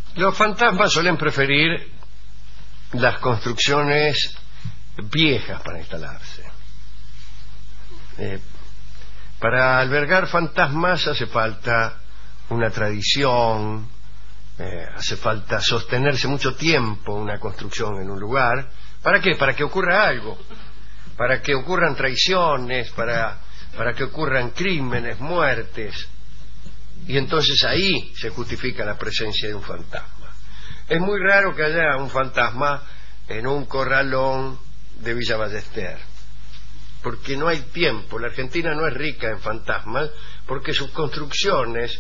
Los fantasmas suelen preferir las construcciones viejas para instalarse. Para albergar fantasmas hace falta una tradición, hace falta sostenerse mucho tiempo una construcción en un lugar. ¿Para qué? Para que ocurra algo, para que ocurran traiciones, para que ocurran crímenes, muertes, y entonces ahí se justifica la presencia de un fantasma. Es muy raro que haya un fantasma en un corralón de Villa Ballester, porque no hay tiempo. La Argentina no es rica en fantasmas porque sus construcciones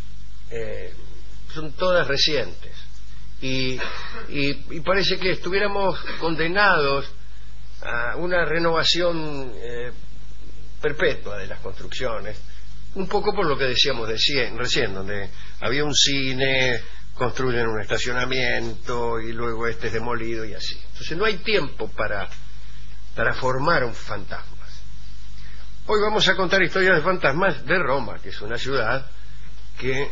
son todas recientes y parece que estuviéramos condenados a una renovación perpetua de las construcciones, un poco por lo que decíamos recién, donde había un cine, construyen un estacionamiento y luego este es demolido y así. Entonces no hay tiempo para formar un fantasmas. Hoy vamos a contar historias de fantasmas de Roma, que es una ciudad que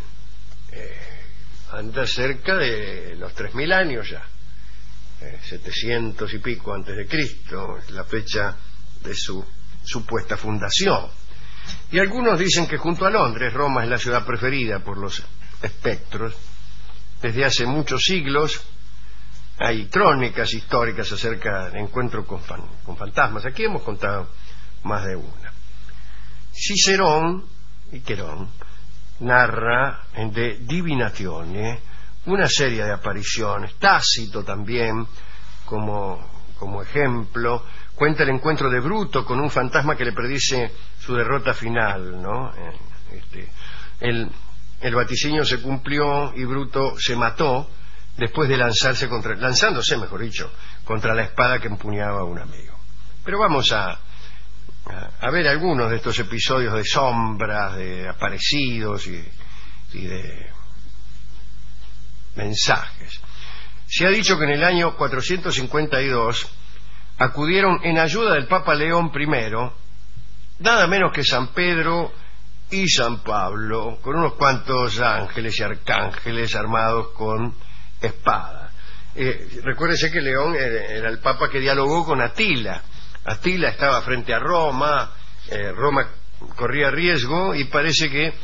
anda cerca de los 3000 años ya, 700 y pico antes de Cristo, es la fecha de su supuesta fundación. Y algunos dicen que junto a Londres, Roma es la ciudad preferida por los espectros. Desde hace muchos siglos hay crónicas históricas acerca del encuentro con fantasmas. Aquí hemos contado más de una. Cicerón y Querón narra en De Divinatione una serie de apariciones. Tácito también, como ejemplo, cuenta el encuentro de Bruto con un fantasma que le predice su derrota final, ¿no? El vaticinio se cumplió y Bruto se mató después de lanzándose, contra la espada que empuñaba un amigo. Pero vamos a ver algunos de estos episodios de sombras, de aparecidos y de mensajes. Se ha dicho que en el año 452 acudieron en ayuda del Papa León I nada menos que San Pedro y San Pablo, con unos cuantos ángeles y arcángeles armados con espadas. Recuérdese que León era el Papa que dialogó con Atila. Atila estaba frente a Roma, Roma corría riesgo y parece que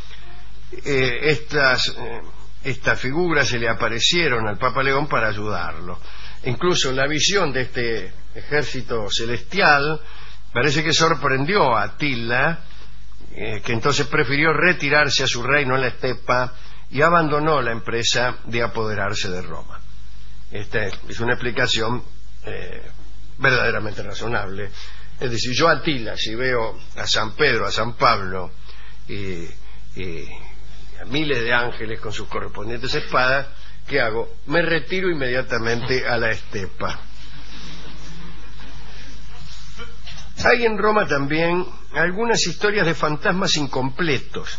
estas figuras se le aparecieron al Papa León para ayudarlo. Incluso la visión de este ejército celestial parece que sorprendió a Atila, que entonces prefirió retirarse a su reino en la estepa y abandonó la empresa de apoderarse de Roma. Esta es una explicación verdaderamente razonable. Es decir, yo Atila, si veo a San Pedro, a San Pablo y a miles de ángeles con sus correspondientes espadas, ¿qué hago? Me retiro inmediatamente a la estepa. Hay en Roma también algunas historias de fantasmas incompletos.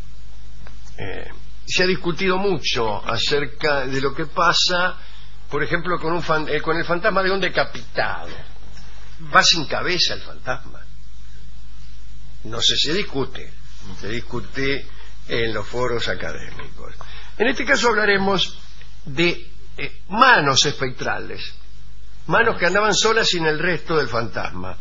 Se ha discutido mucho acerca de lo que pasa, por ejemplo, con el fantasma de un decapitado. Va sin cabeza el fantasma. No sé, se discute en los foros académicos. En este caso hablaremos de manos espectrales, manos que andaban solas sin el resto del fantasma.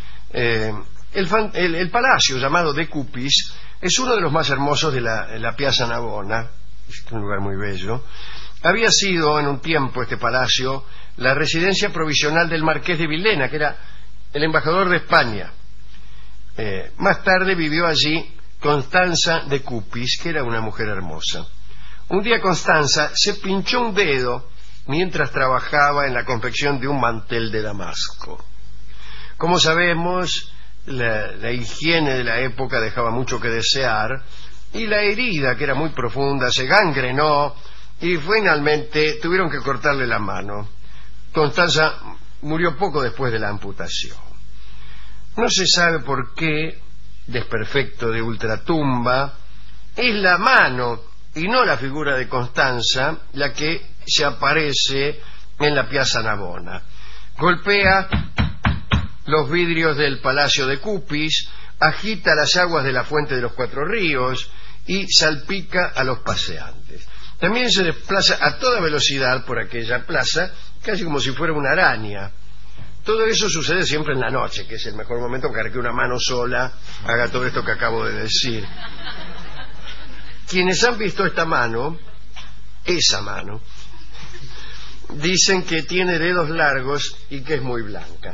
El palacio llamado De Cupis es uno de los más hermosos de la Piazza Navona, es un lugar muy bello. Había sido en un tiempo este palacio la residencia provisional del marqués de Villena, que era el embajador de España. Más tarde vivió allí Constanza de Cupis, que era una mujer hermosa. Un día Constanza se pinchó un dedo mientras trabajaba en la confección de un mantel de Damasco. Como sabemos, la higiene de la época dejaba mucho que desear y la herida, que era muy profunda, se gangrenó y finalmente tuvieron que cortarle la mano. Constanza murió poco después de la amputación. No se sabe por qué, desperfecto de ultratumba, es la mano y no la figura de Constanza la que se aparece en la Piazza Navona. Golpea los vidrios del Palacio de Cupis, agita las aguas de la Fuente de los Cuatro Ríos y salpica a los paseantes. También se desplaza a toda velocidad por aquella plaza, casi como si fuera una araña. Todo eso sucede siempre en la noche, que es el mejor momento para que una mano sola haga todo esto que acabo de decir. Quienes han visto esta mano, esa mano, dicen que tiene dedos largos y que es muy blanca.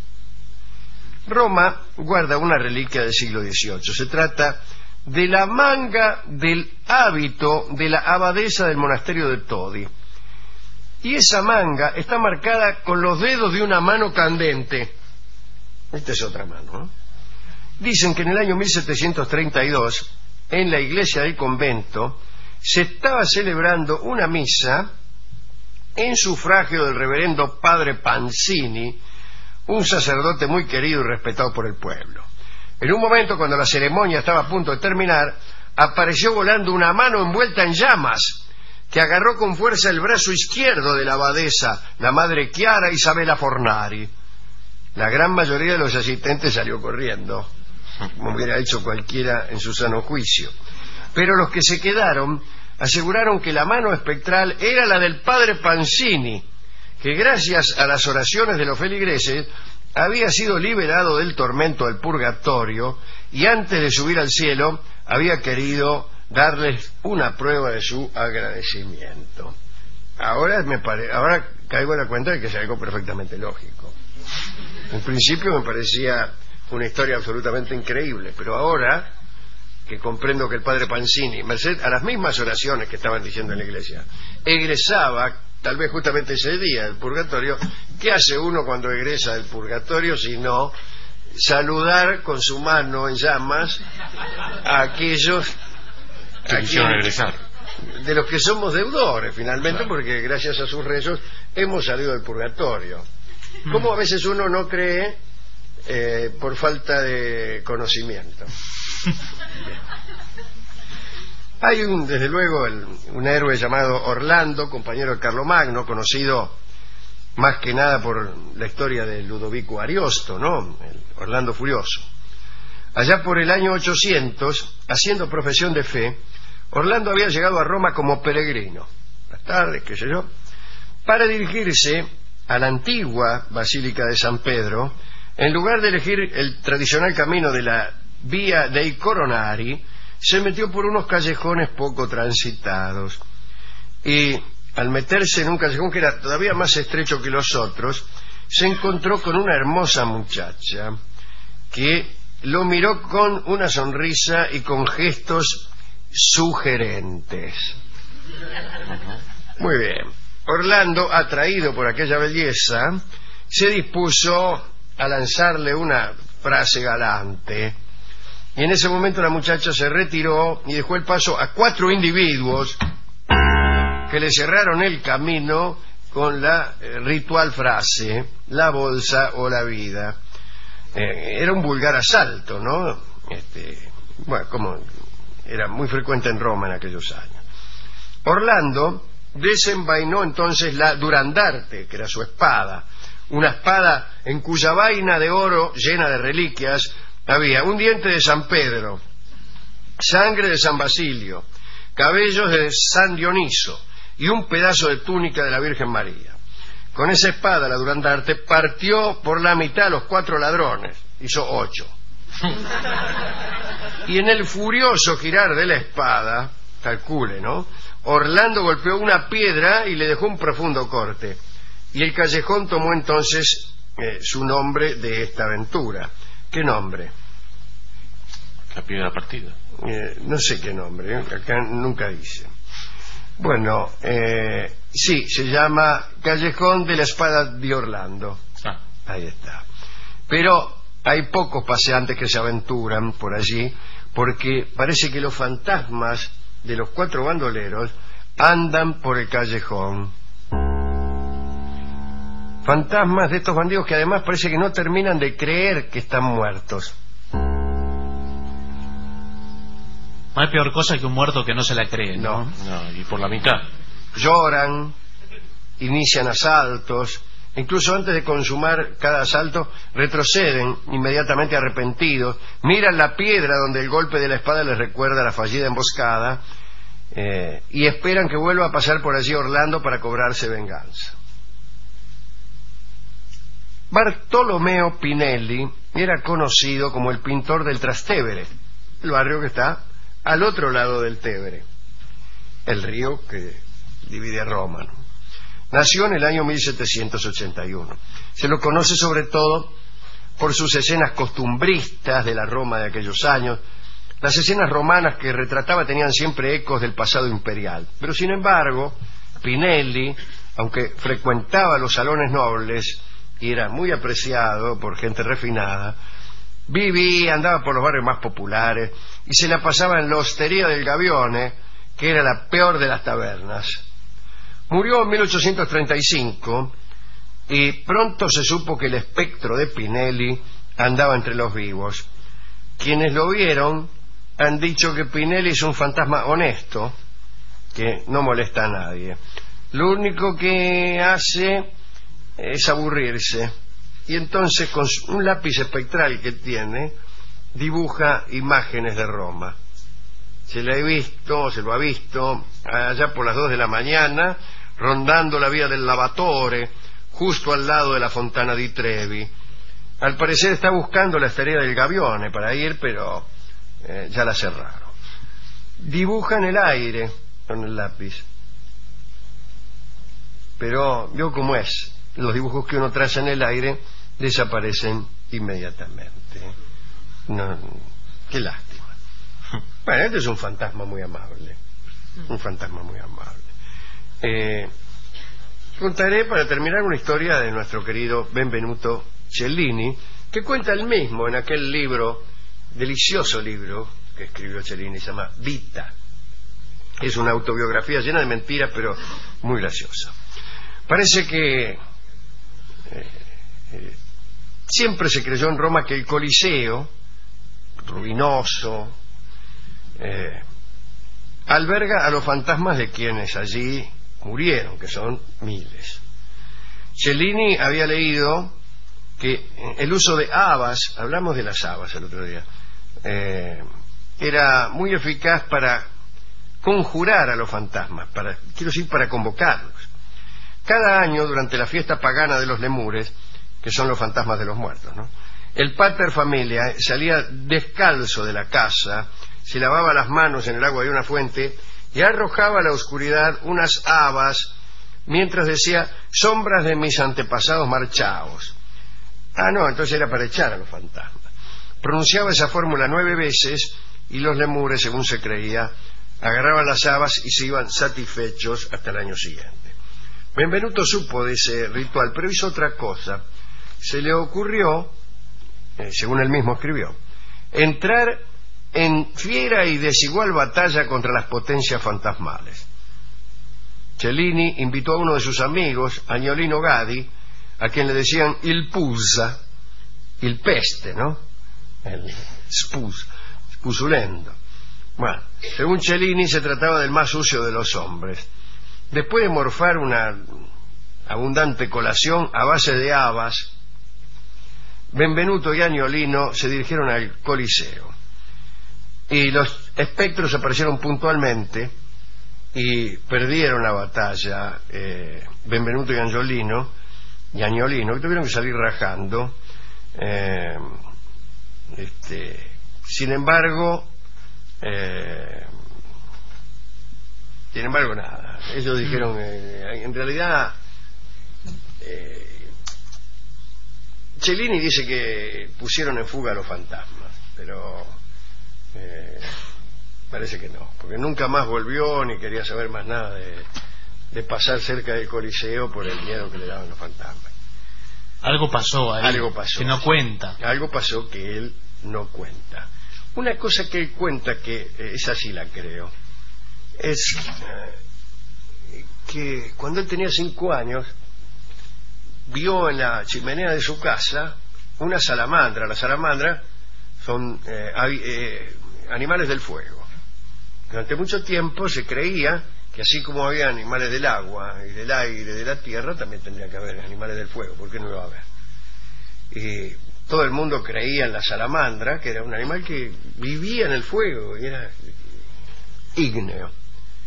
Roma guarda una reliquia del siglo XVIII. Se trata de la manga del hábito de la abadesa del monasterio de Todi. Y esa manga está marcada con los dedos de una mano candente. Esta es otra mano, ¿no? Dicen que en el año 1732, en la iglesia del convento, se estaba celebrando una misa en sufragio del reverendo padre Panzini, un sacerdote muy querido y respetado por el pueblo. En un momento, cuando la ceremonia estaba a punto de terminar, apareció volando una mano envuelta en llamas, que agarró con fuerza el brazo izquierdo de la abadesa, la madre Chiara Isabella Fornari. La gran mayoría de los asistentes salió corriendo, como hubiera hecho cualquiera en su sano juicio. Pero los que se quedaron aseguraron que la mano espectral era la del padre Panzini, que gracias a las oraciones de los feligreses había sido liberado del tormento del purgatorio y antes de subir al cielo había querido darles una prueba de su agradecimiento. Ahora caigo en la cuenta de que es algo perfectamente lógico. En principio me parecía una historia absolutamente increíble, pero ahora que comprendo que el padre Panzini, merced a las mismas oraciones que estaban diciendo en la iglesia, egresaba tal vez justamente ese día del purgatorio. ¿Qué hace uno cuando egresa del purgatorio sino saludar con su mano en llamas a aquellos de los que somos deudores finalmente, claro, porque gracias a sus rezos hemos salido del purgatorio? Como a veces uno no cree por falta de conocimiento. Hay desde luego un héroe llamado Orlando, compañero de Carlomagno, conocido más que nada por la historia de Ludovico Ariosto, ¿no? El Orlando Furioso. Allá por el año 800, haciendo profesión de fe, Orlando había llegado a Roma como peregrino, más tarde, qué sé yo, para dirigirse a la antigua Basílica de San Pedro. En lugar de elegir el tradicional camino de la Via dei Coronari, se metió por unos callejones poco transitados y al meterse en un callejón que era todavía más estrecho que los otros, se encontró con una hermosa muchacha que lo miró con una sonrisa y con gestos sugerentes. Muy bien. Orlando, atraído por aquella belleza, se dispuso a lanzarle una frase galante. Y en ese momento la muchacha se retiró y dejó el paso a 4 individuos que le cerraron el camino con la ritual frase: la bolsa o la vida. Era un vulgar asalto, ¿no? Bueno, como era muy frecuente en Roma en aquellos años. Orlando desenvainó entonces la durandarte, que era su espada, una espada en cuya vaina de oro llena de reliquias había un diente de San Pedro, sangre de San Basilio, cabellos de San Dioniso y un pedazo de túnica de la Virgen María. Con esa espada, la durandarte, partió por la mitad a los 4 ladrones, hizo 8. Y en el furioso girar de la espada, calcule, ¿no?, Orlando golpeó una piedra y le dejó un profundo corte. Y el callejón tomó entonces su nombre de esta aventura. ¿Qué nombre? La piedra partida. No sé qué nombre, acá nunca dice. Bueno, sí, se llama Callejón de la Espada de Orlando. Ahí está. Pero hay pocos paseantes que se aventuran por allí, porque parece que los fantasmas de los 4 bandoleros andan por el callejón. Fantasmas de estos bandidos que además parece que no terminan de creer que están muertos. No hay peor cosa que un muerto que no se la cree, ¿no? No, y por la mitad. Lloran, inician asaltos, incluso antes de consumar cada asalto retroceden inmediatamente arrepentidos, miran la piedra donde el golpe de la espada les recuerda la fallida emboscada y esperan que vuelva a pasar por allí Orlando para cobrarse venganza. Bartolomeo Pinelli era conocido como el pintor del Trastevere, el barrio que está al otro lado del Tevere, el río que divide a Roma, ¿no? Nació en el año 1781. Se lo conoce sobre todo por sus escenas costumbristas de la Roma de aquellos años. Las escenas romanas que retrataba tenían siempre ecos del pasado imperial. Pero sin embargo, Pinelli, aunque frecuentaba los salones nobles y era muy apreciado por gente refinada, andaba por los barrios más populares y se la pasaba en la Hostería del Gavione, que era la peor de las tabernas. Murió en 1835 y pronto se supo que el espectro de Pinelli andaba entre los vivos. Quienes lo vieron han dicho que Pinelli es un fantasma honesto, que no molesta a nadie. Lo único que hace es aburrirse, y entonces con un lápiz espectral que tiene dibuja imágenes de Roma. Se lo ha visto allá por las 2 de la mañana rondando la vía del Lavatore, justo al lado de la Fontana di Trevi. Al parecer está buscando la Hostería del Gavione para ir, pero ya la cerraron. Dibuja en el aire con el lápiz, pero vio cómo es. Los dibujos que uno traza en el aire desaparecen inmediatamente. No, qué lástima. Bueno, este es un fantasma muy amable. Un fantasma muy amable. Contaré para terminar una historia de nuestro querido Benvenuto Cellini, que cuenta él mismo en aquel libro, delicioso libro que escribió Cellini, se llama Vita. Es una autobiografía llena de mentiras, pero muy graciosa. Parece que siempre se creyó en Roma que el Coliseo, ruinoso, alberga a los fantasmas de quienes allí murieron, que son miles. Cellini había leído que el uso de habas, hablamos de las habas el otro día, era muy eficaz para conjurar a los fantasmas, para convocarlos. Cada año, durante la fiesta pagana de los lemures, que son los fantasmas de los muertos, ¿no?, el pater familia salía descalzo de la casa, se lavaba las manos en el agua de una fuente y arrojaba a la oscuridad unas habas mientras decía: sombras de mis antepasados marchaos. No, entonces era para echar a los fantasmas. Pronunciaba esa fórmula 9 veces y los lemures, según se creía, agarraban las habas y se iban satisfechos hasta el año siguiente. Benvenuto supo de ese ritual, pero hizo otra cosa. Se le ocurrió, según él mismo escribió, entrar en fiera y desigual batalla contra las potencias fantasmales. Cellini invitó a uno de sus amigos, Agnolino Gaddi, a quien le decían il Puzza, il peste, ¿no?, el spusulendo. Bueno, según Cellini se trataba del más sucio de los hombres. Después de morfar una abundante colación a base de habas, Benvenuto y Agnolino se dirigieron al Coliseo. Y los espectros aparecieron puntualmente y perdieron la batalla. Benvenuto y Agnolino, que tuvieron que salir rajando. Sin embargo, nada. Ellos dijeron, en realidad, Cellini dice que pusieron en fuga a los fantasmas, pero parece que no, porque nunca más volvió ni quería saber más nada de pasar cerca del Coliseo por el miedo que le daban los fantasmas. Algo pasó ahí, algo pasó, que no cuenta. Algo pasó que él no cuenta. Una cosa que él cuenta, que esa sí la creo, es que cuando él tenía 5 años vio en la chimenea de su casa una salamandra. Las salamandras son animales del fuego. Durante mucho tiempo se creía que así como había animales del agua y del aire, de la tierra, también tendría que haber animales del fuego. ¿Por qué no iba a haber? Y todo el mundo creía en la salamandra, que era un animal que vivía en el fuego y era ígneo.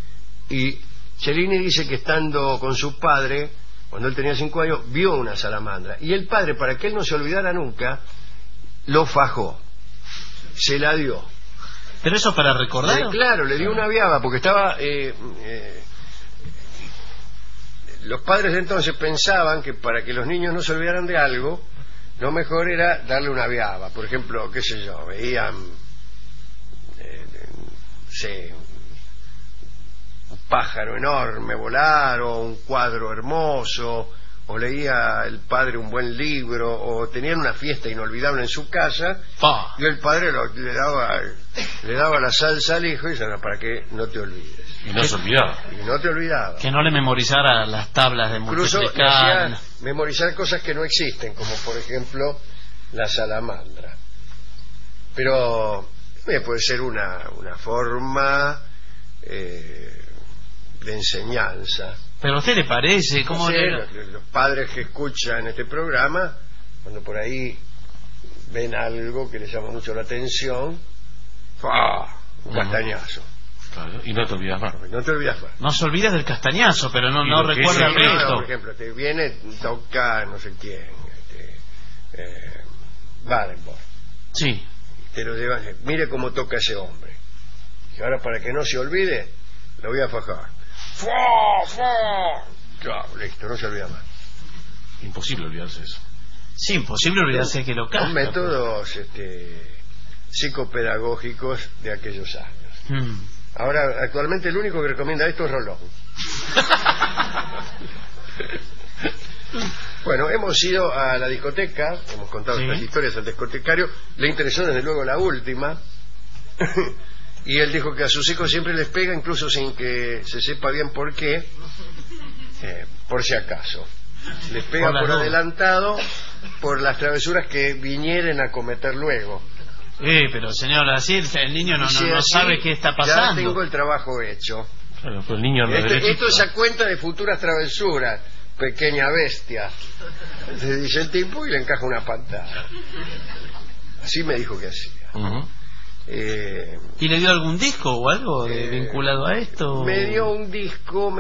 Y Cellini dice que estando con su padre, cuando él tenía 5 años, vio una salamandra. Y el padre, para que él no se olvidara nunca, lo fajó. Se la dio. ¿Pero eso para recordar? Claro, le dio una viaba, porque estaba... los padres de entonces pensaban que para que los niños no se olvidaran de algo, lo mejor era darle una viaba. Por ejemplo, qué sé yo, veían un pájaro enorme volar, o un cuadro hermoso, o leía el padre un buen libro, o tenían una fiesta inolvidable en su casa, y el padre le daba la salsa al hijo y decía, no, para que no te olvides. Y no se olvidaba. Y no te olvidaba. Que no le memorizara las tablas de Incluso multiplicar. hacía memorizar cosas que no existen, como por ejemplo la salamandra. Pero puede ser una forma de enseñanza. ¿Pero a usted le parece? ¿Cómo No sé, le... los padres que escuchan este programa, cuando por ahí ven algo que les llama mucho la atención, un castañazo. Claro, y no te olvidas más. No te olvidas más. No se olvida del castañazo, pero no, Y no lo que recuerda el es el resto. Por ejemplo, te viene, toca no sé quién, Barenboim. Sí. Te lo llevan, mire cómo toca ese hombre. Y ahora, para que no se olvide, lo voy a fajar. Claro, listo, no se olvida más. Imposible olvidarse eso. Sí, imposible olvidarse que lo Son canta. métodos psicopedagógicos de aquellos años. Ahora, actualmente el único que recomienda esto es Rolón. Bueno, hemos ido a la discoteca, hemos contado estas historias al discotecario, le interesó desde luego la última, y él dijo que a sus hijos siempre les pega, incluso sin que se sepa bien por qué, por si acaso. Les pega por adelantado por las travesuras que vinieren a cometer luego. Pero señor, así el niño no sabe qué está Ya pasando. tengo el trabajo hecho. Claro, pues el niño no Esto es a cuenta de futuras travesuras, pequeña bestia. Le dice el tipo y le encaja una patada. Así me dijo que hacía. ¿Y le dio algún disco o algo vinculado a esto? Me dio un disco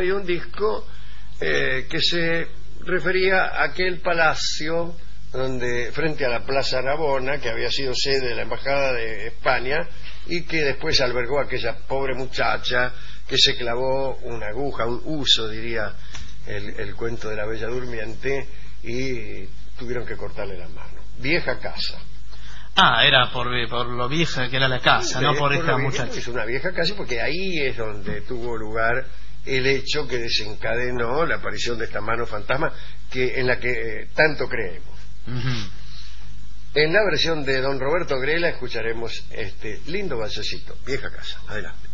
que se refería a aquel palacio donde, frente a la Plaza Navona, que había sido sede de la Embajada de España y que después albergó a aquella pobre muchacha que se clavó una aguja, un uso, diría el cuento de la Bella Durmiente, y tuvieron que cortarle la mano. Vieja casa. Era por lo vieja que era la casa, no por esta muchacha. Es una vieja casa porque ahí es donde tuvo lugar el hecho que desencadenó la aparición de esta mano fantasma en la que tanto creemos. En la versión de don Roberto Grela escucharemos este lindo balsecito, Vieja casa. Adelante.